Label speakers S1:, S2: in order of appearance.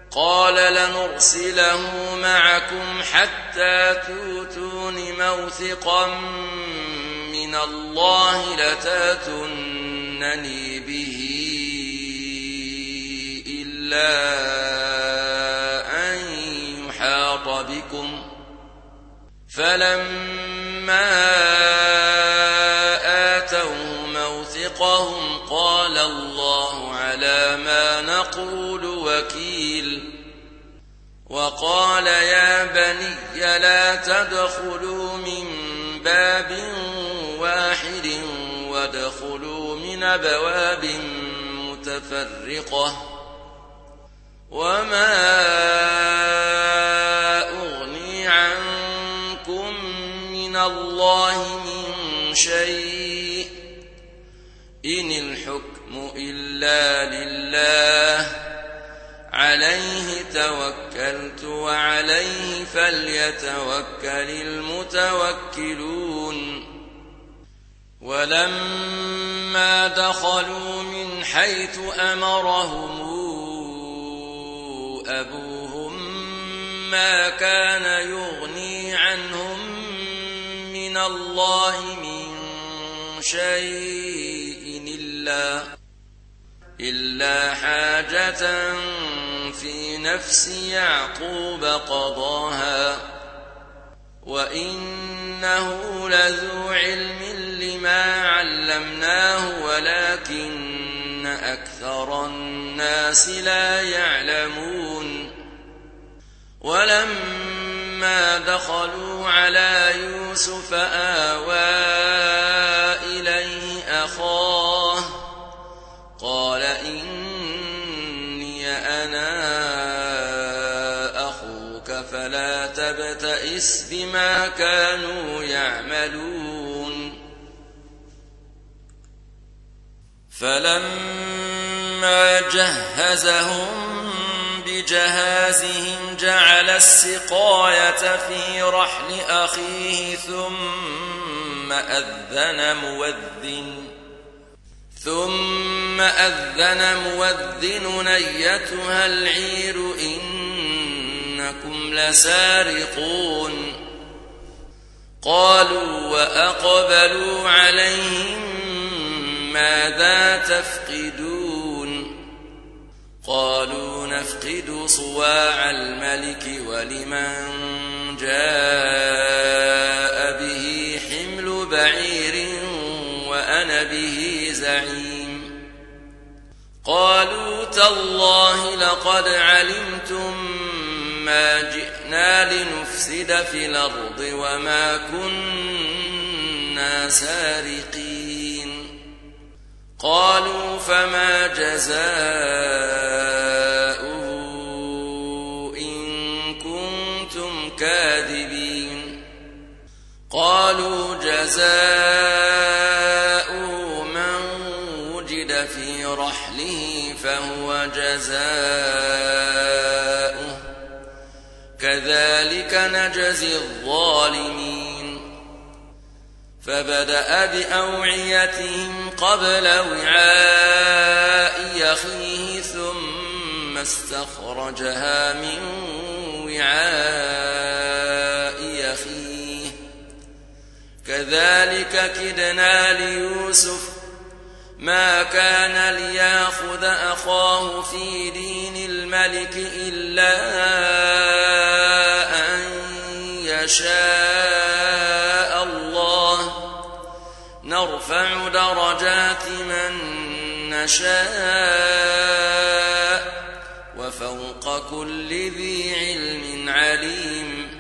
S1: قال لنرسله معكم حتى تؤتون موثقا من الله لتاتونني به إلا أن يحاط بكم. فلما آتوه موثقهم قال الله على ما نقول وكيل. وقال يا بني لا تدخلوا من باب واحد وادخلوا من أبواب متفرقة وما أغني عنكم من الله من شيء إن الحكم إلا لله عليه توكلت وعليه فليتوكل المتوكلون. ولما دخلوا من حيث أمرهم أبوهم ما كان يغني عنهم من الله من شيء إلا حاجة في نفس يعقوب قضاها وإنه لذو علم لما علمناه ولكن أكثر الناس لا يعلمون. ولما دخلوا على يوسف آوى إليه أخاه قال إني أنا أخوك فلا تبتئس بما كانوا يعملون. فلما جهزهم بجهازهم جعل السقاية في رحل أخيه ثم أذن مؤذن أيتها العير إنكم لسارقون. قالوا وأقبلوا عليهم ماذا تفقدون؟ قالوا نفقد صواع الملك ولمن جاء به حمل بعير وأنا به زعيم. قالوا تالله لقد علمتم ما جئنا لنفسد في الأرض وما كنا سارقين. قالوا فما جزاؤه إن كنتم كاذبين؟ قالوا جزاؤه من وجد في رحله فهو جزاؤه كذلك نجزي الظالمين. فبدأ بأوعيتهم قبل وعاء أخيه ثم استخرجها من وعاء أخيه كذلك كدنا ليوسف ما كان ليأخذ أخاه في دين الملك إلا أن يشاء الله نرفع درجات من نشاء وفوق كل ذي علم عليم.